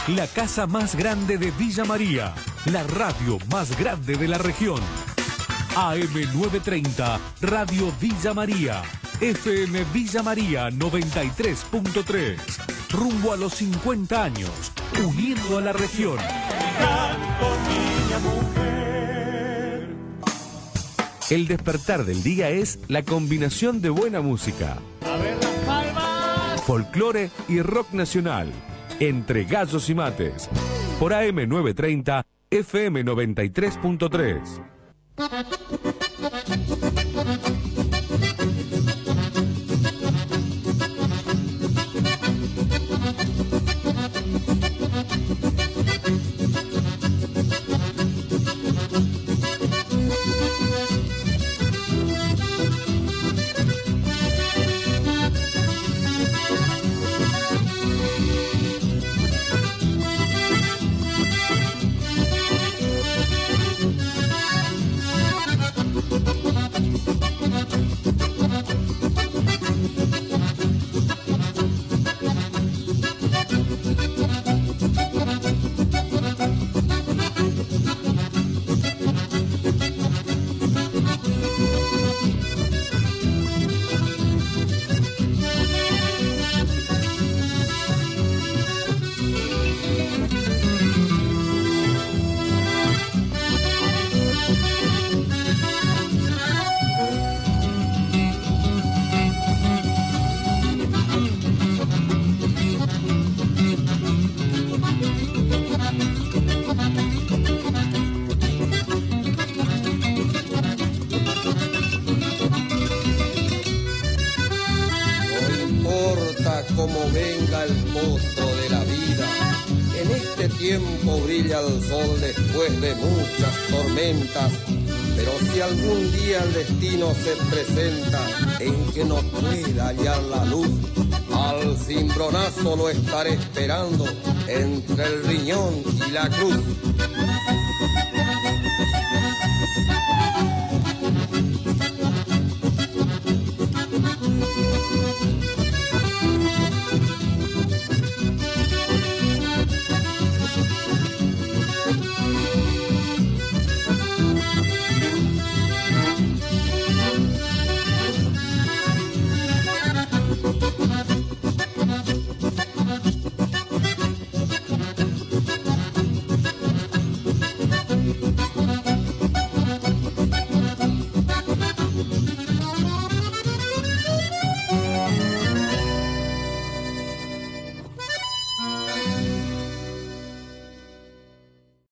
la casa más grande de Villa María, la radio más grande de la región. AM930, Radio Villa María, FM Villa María 93.3. Rumbo a los 50 años, uniendo a la región. Canto, niña, mujer. El despertar del día es la combinación de buena música. A ver las palmas. Folclore y rock nacional. Entre gallos y mates. Por AM930, FM 93.3. Como venga el monstruo de la vida, en este tiempo brilla el sol después de muchas tormentas. Pero si algún día el destino se presenta en que no pueda hallar la luz, al cimbronazo lo estaré esperando entre el riñón y la cruz.